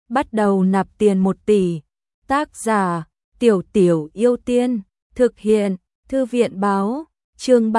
bắt đầu nạp tiền 1 tỷ. Tác giả Tiểu Tiểu Yêu Tiên, thực hiện Thư viện báo, chương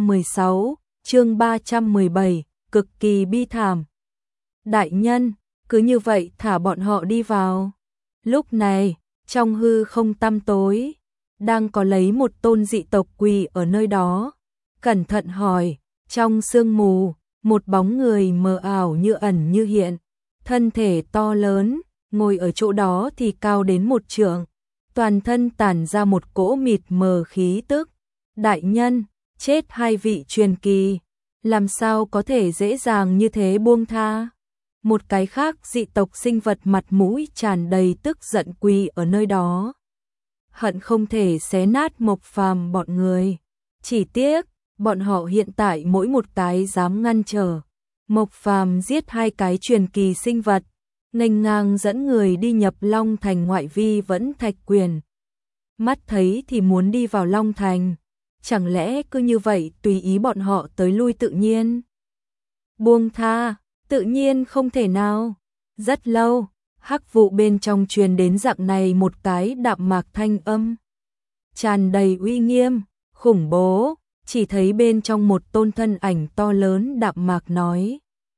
316, chương 317, cực kỳ bi thảm. Đại nhân, cứ như vậy thả bọn họ đi vào. Lúc này, trong hư không tăm tối, đang có lấy một tôn dị tộc quỳ ở nơi đó. Cẩn thận hỏi, trong sương mù, một bóng người mờ ảo như ẩn như hiện, thân thể to lớn, ngồi ở chỗ đó thì cao đến 1 trượng, toàn thân tản ra một cỗ mịt mờ khí tức. Đại nhân, chết 2 vị truyền kỳ, làm sao có thể dễ dàng như thế buông tha? Một cái khác dị tộc sinh vật mặt mũi tràn đầy tức giận quỳ ở nơi đó, hận không thể xé nát Mộc Phàm bọn người. Chỉ tiếc, bọn họ hiện tại mỗi một cái dám ngăn trở Mộc Phàm giết 2 cái truyền kỳ sinh vật, nghênh ngang dẫn người đi nhập Long Thành ngoại vi vẫn Thạch Quyền. Mắt thấy thì muốn đi vào Long Thành, chẳng lẽ cứ như vậy tùy ý bọn họ tới lui tự nhiên? Buông tha, tự nhiên không thể nào. Rất lâu, hắc vụ bên trong truyền đến dạng này một cái đạm mạc thanh âm, tràn đầy uy nghiêm, khủng bố. Chỉ thấy bên trong một tôn thân ảnh to lớn đạm mạc nói: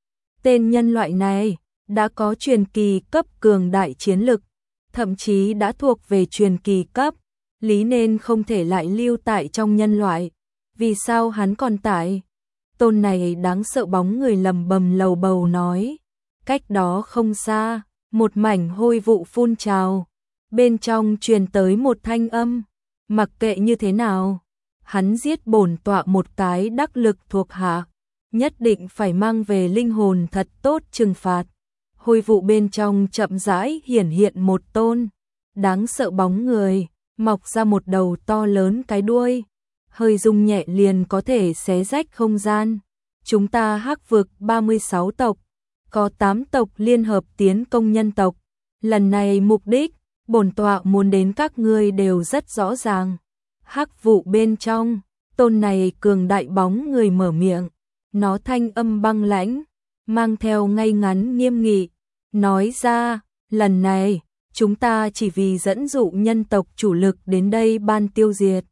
tên nhân loại này đã có truyền kỳ cấp cường đại chiến lực, thậm chí đã thuộc về truyền kỳ cấp, lý nên không thể lại lưu tại trong nhân loại. Vì sao hắn còn tại? Tôn này đáng sợ bóng người lầm bầm lầu bầu nói. Cách đó không xa, một mảnh hôi vụ phun trào, bên trong truyền tới một thanh âm: mặc kệ như thế nào, hắn giết bổn tọa một cái đắc lực thuộc hạ, nhất định phải mang về linh hồn thật tốt trừng phạt. Hôi vụ bên trong chậm rãi hiển hiện một tôn đáng sợ bóng người, mọc ra một đầu to lớn cái đuôi, hơi rung nhẹ liền có thể xé rách không gian. Chúng ta Hắc vực 36 tộc, có 8 tộc liên hợp tiến công nhân tộc. Lần này mục đích, bổn tọa muốn đến các ngươi đều rất rõ ràng. Hắc vụ bên trong, tôn này cường đại bóng người mở miệng, nó thanh âm băng lãnh, mang theo ngay ngắn nghiêm nghị, nói ra, lần này, chúng ta chỉ vì dẫn dụ nhân tộc chủ lực đến đây ban tiêu diệt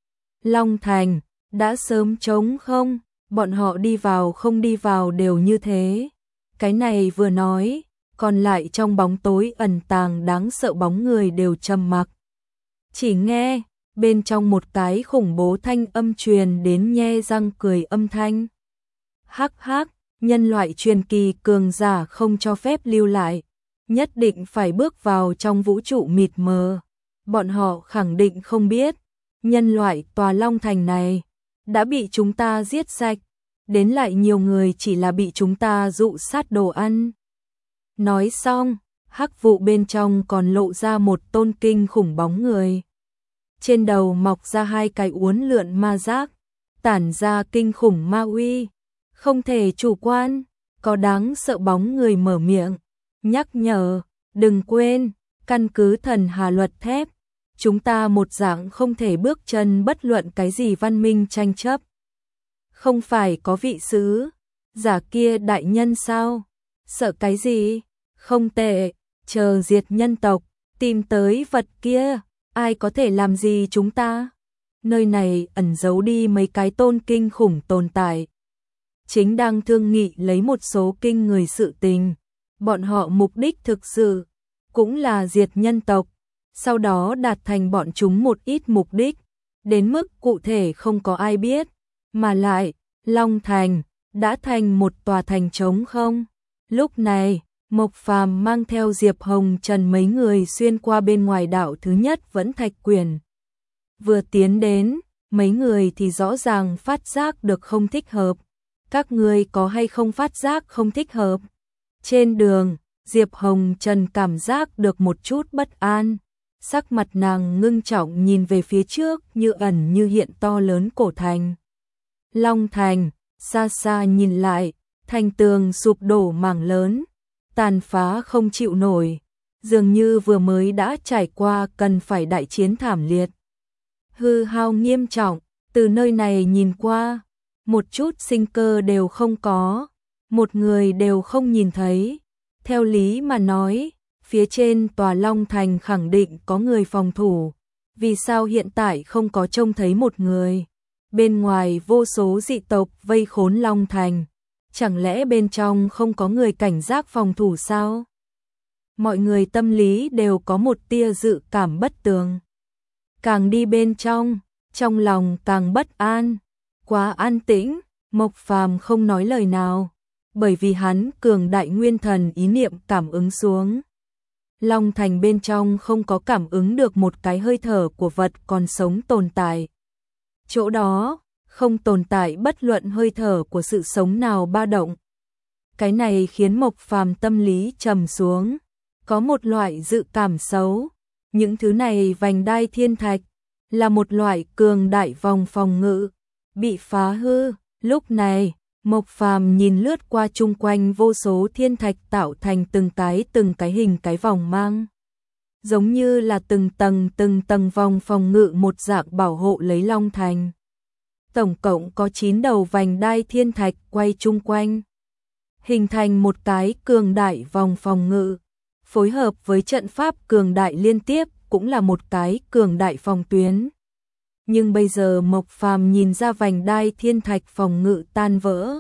Long Thành, đã sớm trống không, bọn họ đi vào không đi vào đều như thế. Cái này vừa nói, còn lại trong bóng tối ẩn tàng đáng sợ bóng người đều trầm mặc. Chỉ nghe bên trong một cái khủng bố thanh âm truyền đến nhe răng cười âm thanh. Hắc hắc, nhân loại truyền kỳ cường giả không cho phép lưu lại, nhất định phải bước vào trong vũ trụ mịt mờ. Bọn họ khẳng định không biết, nhân loại tòa Long Thành này đã bị chúng ta giết sạch, đến lại nhiều người chỉ là bị chúng ta dụ sát đồ ăn. Nói xong, hắc vụ bên trong còn lộ ra một tôn kinh khủng bóng người. Trên đầu mọc ra 2 cái uốn lượn ma giác, tản ra kinh khủng ma uy. Không thể chủ quan, có đáng sợ bóng người mở miệng, nhắc nhở, đừng quên, căn cứ thần hà luật thép, chúng ta một dạng không thể bước chân bất luận cái gì văn minh tranh chấp. Không phải có vị sứ giả kia đại nhân sao? Sợ cái gì? Không tệ, chờ diệt nhân tộc, tìm tới vật kia, ai có thể làm gì chúng ta? Nơi này ẩn giấu đi mấy cái tôn kinh khủng tồn tại, chính đang thương nghị lấy một số kinh người sự tình. Bọn họ mục đích thực sự cũng là diệt nhân tộc, sau đó đạt thành bọn chúng một ít mục đích, đến mức cụ thể không có ai biết. Mà lại, Long Thành đã thành một tòa thành trống không. Lúc này, Mộc Phàm mang theo Diệp Hồng Trần mấy người xuyên qua bên ngoài đảo thứ nhất vẫn Thạch Quyền. Vừa tiến đến, mấy người thì rõ ràng phát giác được không thích hợp. Các ngươi có hay không phát giác không thích hợp? Trên đường, Diệp Hồng Trần cảm giác được một chút bất an, sắc mặt nàng ngưng trọng nhìn về phía trước như ẩn như hiện to lớn cổ thành. Long Thành, xa xa nhìn lại, thành tường sụp đổ mảng lớn, tàn phá không chịu nổi, dường như vừa mới đã trải qua cần phải đại chiến thảm liệt. Hư hao nghiêm trọng, từ nơi này nhìn qua, một chút sinh cơ đều không có, một người đều không nhìn thấy. Theo lý mà nói, phía trên tòa Long Thành khẳng định có người phòng thủ, vì sao hiện tại không có trông thấy một người? Bên ngoài vô số dị tộc vây khốn Long Thành, chẳng lẽ bên trong không có người cảnh giác phòng thủ sao? Mọi người tâm lý đều có một tia dự cảm bất tường. Càng đi bên trong lòng càng bất an. Quá an tĩnh, Mộc Phàm không nói lời nào, bởi vì hắn cường đại nguyên thần ý niệm cảm ứng xuống. Long Thành bên trong không có cảm ứng được một cái hơi thở của vật còn sống tồn tại. Chỗ đó không tồn tại bất luận hơi thở của sự sống nào ba động. Cái này khiến Mộc Phàm tâm lý trầm xuống, có một loại dự cảm xấu. Những thứ này vành đai thiên thạch là một loại cường đại vòng phòng ngự, bị phá hư. Lúc này, Mộc Phàm nhìn lướt qua chung quanh vô số thiên thạch tạo thành từng cái hình cái vòng mang. Giống như là từng tầng vòng phòng ngự một dạng bảo hộ lấy Long Thành. Tổng cộng có 9 đầu vành đai thiên thạch quay chung quanh, hình thành một cái cường đại vòng phòng ngự, phối hợp với trận pháp cường đại liên tiếp cũng là một cái cường đại phòng tuyến. Nhưng bây giờ Mộc Phàm nhìn ra vành đai thiên thạch phòng ngự tan vỡ.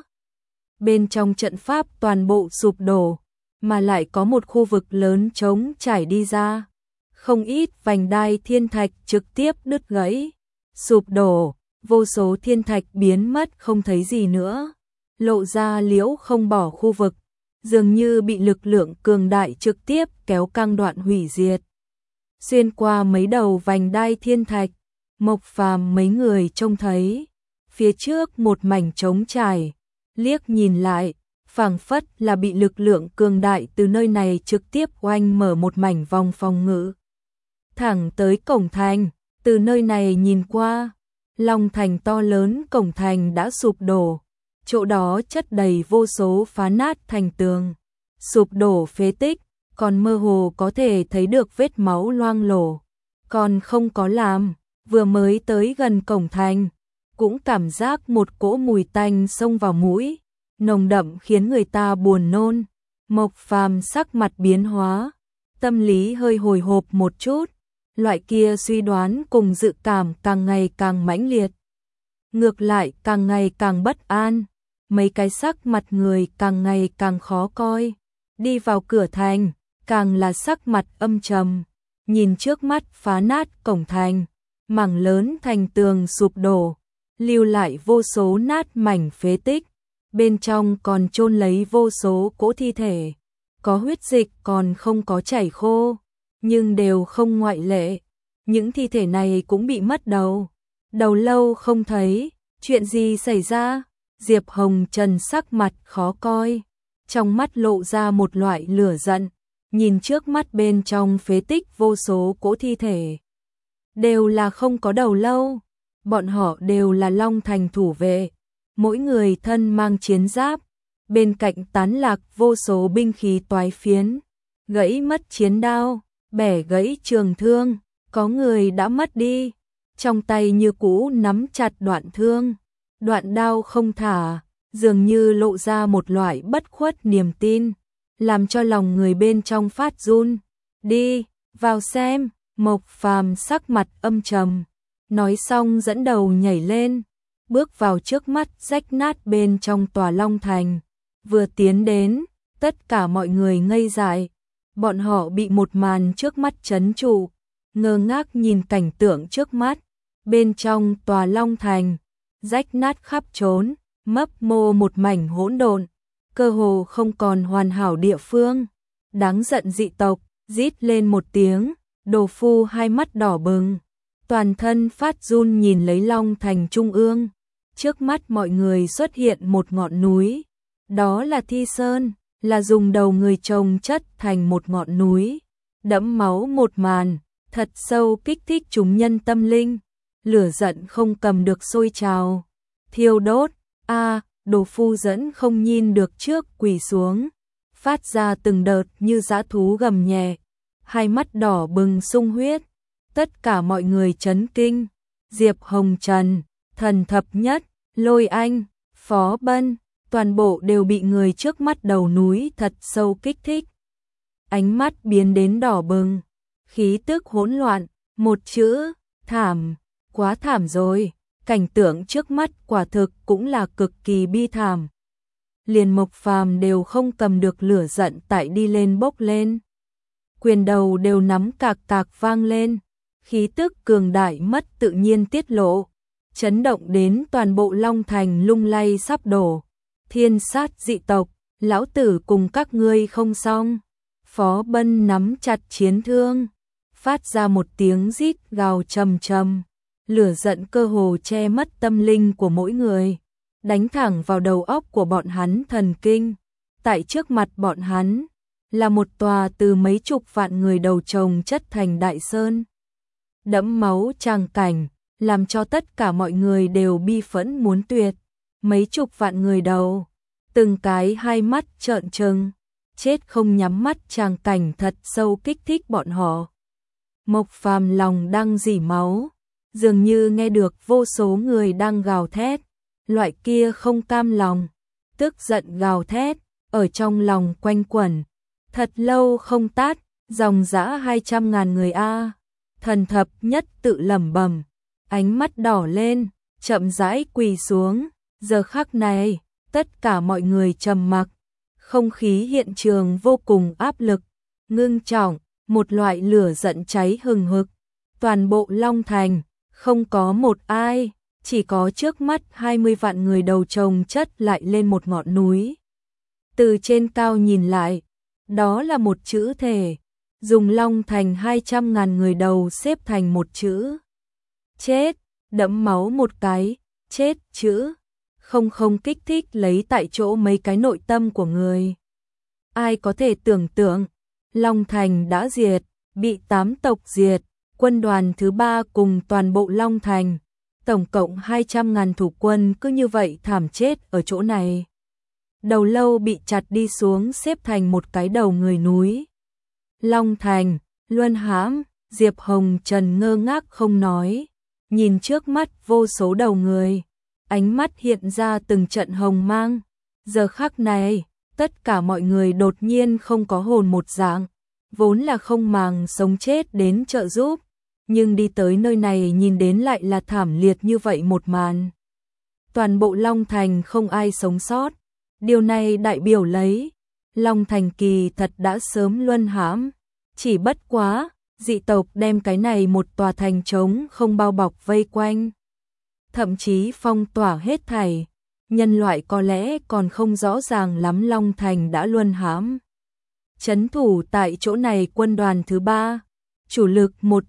Bên trong trận pháp toàn bộ sụp đổ, mà lại có một khu vực lớn trống trải đi ra. Không ít vành đai thiên thạch trực tiếp đứt gãy, sụp đổ, vô số thiên thạch biến mất không thấy gì nữa. Lộ ra liễu không bỏ khu vực, dường như bị lực lượng cường đại trực tiếp kéo căng đoạn hủy diệt. Xuyên qua mấy đầu vành đai thiên thạch, Mộc Phàm mấy người trông thấy phía trước một mảnh trống trải, liếc nhìn lại, phảng phất là bị lực lượng cường đại từ nơi này trực tiếp oanh mở một mảnh vòng phòng ngự. Thẳng tới cổng thành, từ nơi này nhìn qua, Long Thành to lớn cổng thành đã sụp đổ, chỗ đó chất đầy vô số phá nát thành tường, sụp đổ phế tích, còn mơ hồ có thể thấy được vết máu loang lổ. Còn không có làm, vừa mới tới gần cổng thành, cũng cảm giác một cỗ mùi tanh xông vào mũi, nồng đậm khiến người ta buồn nôn. Mộc Phàm sắc mặt biến hóa, tâm lý hơi hồi hộp một chút, loại kia suy đoán cùng dự cảm càng ngày càng mãnh liệt. Ngược lại càng ngày càng bất an, mấy cái sắc mặt người càng ngày càng khó coi. Đi vào cửa thành, càng là sắc mặt âm trầm, nhìn trước mắt phá nát cổng thành, mảng lớn thành tường sụp đổ, lưu lại vô số nát mảnh phế tích, bên trong còn chôn lấy vô số cỗ thi thể, có huyết dịch còn không có chảy khô, nhưng đều không ngoại lệ. Những thi thể này cũng bị mất đầu lâu không thấy, chuyện gì xảy ra? Diệp Hồng Trần sắc mặt khó coi, trong mắt lộ ra một loại lửa giận, nhìn trước mắt bên trong phế tích vô số cỗ thi thể. Đều là không có đầu lâu, bọn họ đều là Long Thành thủ vệ, mỗi người thân mang chiến giáp, bên cạnh tán lạc vô số binh khí toái phiến, gãy mất chiến đao, bẻ gãy trường thương, có người đã mất đi, trong tay như cũ nắm chặt đoạn thương, đoạn đao không thả, dường như lộ ra một loại bất khuất niềm tin, làm cho lòng người bên trong phát run. Đi, vào xem. Mộc Phàm sắc mặt âm trầm, nói xong dẫn đầu nhảy lên, bước vào trước mắt rách nát bên trong tòa Long Thành. Vừa tiến đến, tất cả mọi người ngây dại, bọn họ bị một màn trước mắt trấn trụ, ngơ ngác nhìn cảnh tượng trước mắt. Bên trong tòa Long Thành, rách nát khắp trốn, mấp mô một mảnh hỗn độn, cơ hồ không còn hoàn hảo địa phương. Đáng giận dị tộc, rít lên một tiếng. Đồ Phu hai mắt đỏ bừng, toàn thân phát run nhìn lấy Long Thành trung ương. Trước mắt mọi người xuất hiện một ngọn núi, đó là Thi Sơn, là dùng đầu người chồng chất thành một ngọn núi, đẫm máu một màn, thật sâu kích thích chúng nhân tâm linh, lửa giận không cầm được sôi trào, thiêu đốt. Đồ Phu dẫn không nhìn được trước quỳ xuống, phát ra từng đợt như dã thú gầm nhẹ. Hai mắt đỏ bừng sung huyết, tất cả mọi người chấn kinh. Diệp Hồng Trần, Thần Thập Nhất, Lôi Anh, Phó Bân, toàn bộ đều bị người trước mắt đầu núi thật sâu kích thích. ánh mắt biến đến đỏ bừng, khí tức hỗn loạn, một chữ, thảm, quá thảm rồi, cảnh tượng trước mắt quả thực cũng là cực kỳ bi thảm. Liền Mộc Phàm đều không cầm được lửa giận tại đi lên bốc lên. Quyền đầu đều nắm cạc cạc vang lên, khí tức cường đại mất tự nhiên tiết lộ, chấn động đến toàn bộ Long Thành lung lay sắp đổ. Thiên sát dị tộc, lão tử cùng các ngươi không xong. Phó Bân nắm chặt chiến thương, phát ra một tiếng rít gào trầm trầm, lửa giận cơ hồ che mất tâm linh của mỗi người, đánh thẳng vào đầu óc của bọn hắn thần kinh. Tại trước mặt bọn hắn là một tòa từ mấy chục vạn người đầu chồng chất thành đại sơn. Đẫm máu tràng cảnh, làm cho tất cả mọi người đều bi phẫn muốn tuyệt. Mấy chục vạn người đầu, từng cái hai mắt trợn trừng, chết không nhắm mắt tràng cảnh thật sâu kích thích bọn họ. Mộc Phàm lòng đang rỉ máu, dường như nghe được vô số người đang gào thét, loại kia không cam lòng, tức giận gào thét, ở trong lòng quanh quẩn. Thật lâu không tát, dòng dã 200.000 người a. Thần thập nhất tự lẩm bẩm, ánh mắt đỏ lên, chậm rãi quỳ xuống. Giờ khắc này, tất cả mọi người trầm mặc, không khí hiện trường vô cùng áp lực, ngưng trọng, một loại lửa giận cháy hừng hực. Toàn bộ Long Thành, không có một ai, chỉ có trước mắt 20 vạn người đầu chồng chất lại lên một ngọn núi. Từ trên cao nhìn lại, đó là một chữ thể, dùng Long Thành 200.000 người đầu xếp thành một chữ. Chết, đẫm máu một cái, chết chữ. Không kích thích lấy tại chỗ mấy cái nội tâm của người. Ai có thể tưởng tượng, Long Thành đã diệt, bị 8 tộc diệt, quân đoàn thứ 3 cùng toàn bộ Long Thành, tổng cộng 200.000 thủ quân cứ như vậy thảm chết ở chỗ này. Đầu lâu bị chặt đi xuống xếp thành một cái đầu người núi. Long Thành, Luân Hãm, Diệp Hồng Trần ngơ ngác không nói, nhìn trước mắt vô số đầu người, ánh mắt hiện ra từng trận hồng mang. Giờ khắc này, tất cả mọi người đột nhiên không có hồn một dạng, vốn là không màng sống chết đến trợ giúp, nhưng đi tới nơi này nhìn đến lại là thảm liệt như vậy một màn. Toàn bộ Long Thành không ai sống sót, điều này đại biểu lấy Long Thành kỳ thật đã sớm luân hãm, chỉ bất quá, dị tộc đem cái này một tòa thành trống không bao bọc vây quanh, thậm chí phong tỏa hết thảy. Nhân loại có lẽ còn không rõ ràng lắm Long Thành đã luân hãm. Trấn thủ tại chỗ này quân đoàn thứ 3, chủ lực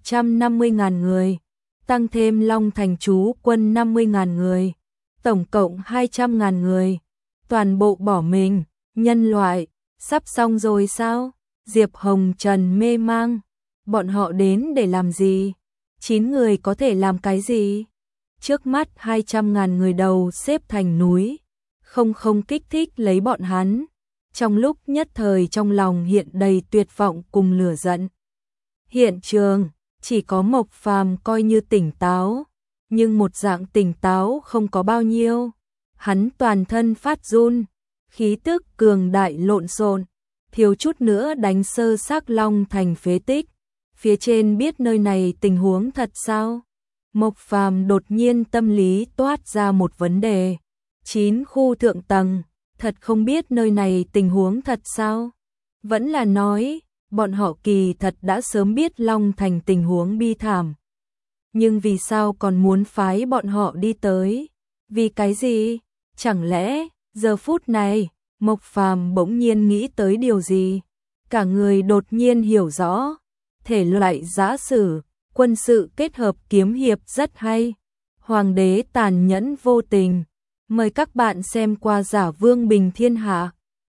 150.000 người, tăng thêm Long Thành trú quân 50.000 người, tổng cộng 200.000 người, toàn bộ bỏ mình. Nhân loại, sắp xong rồi sao? Diệp Hồng Trần mê mang, bọn họ đến để làm gì? 9 người có thể làm cái gì? Trước mắt 200.000 người đầu xếp thành núi, không kích thích lấy bọn hắn. Trong lúc nhất thời trong lòng hiện đầy tuyệt vọng cùng lửa giận. Hiện trường, chỉ có Mộc Phàm coi như tỉnh táo, nhưng một dạng tỉnh táo không có bao nhiêu. Hắn toàn thân phát run, khí tức cường đại lộn xộn, thiếu chút nữa đánh sơ xác Long Thành phế tích. Phía trên biết nơi này tình huống thật sao? Mộc Phàm đột nhiên tâm lý toát ra một vấn đề. 9 khu thượng tầng, thật không biết nơi này tình huống thật sao? Vẫn là nói, bọn họ kỳ thật đã sớm biết Long Thành tình huống bi thảm. Nhưng vì sao còn muốn phái bọn họ đi tới? Vì cái gì? Chẳng lẽ, giờ phút này, Mộc Phàm bỗng nhiên nghĩ tới điều gì? Cả người đột nhiên hiểu rõ, thể loại giã sử, quân sự kết hợp kiếm hiệp rất hay. Hoàng đế tàn nhẫn vô tình. Mời các bạn xem qua Giả Vương Bình Thiên Hạ.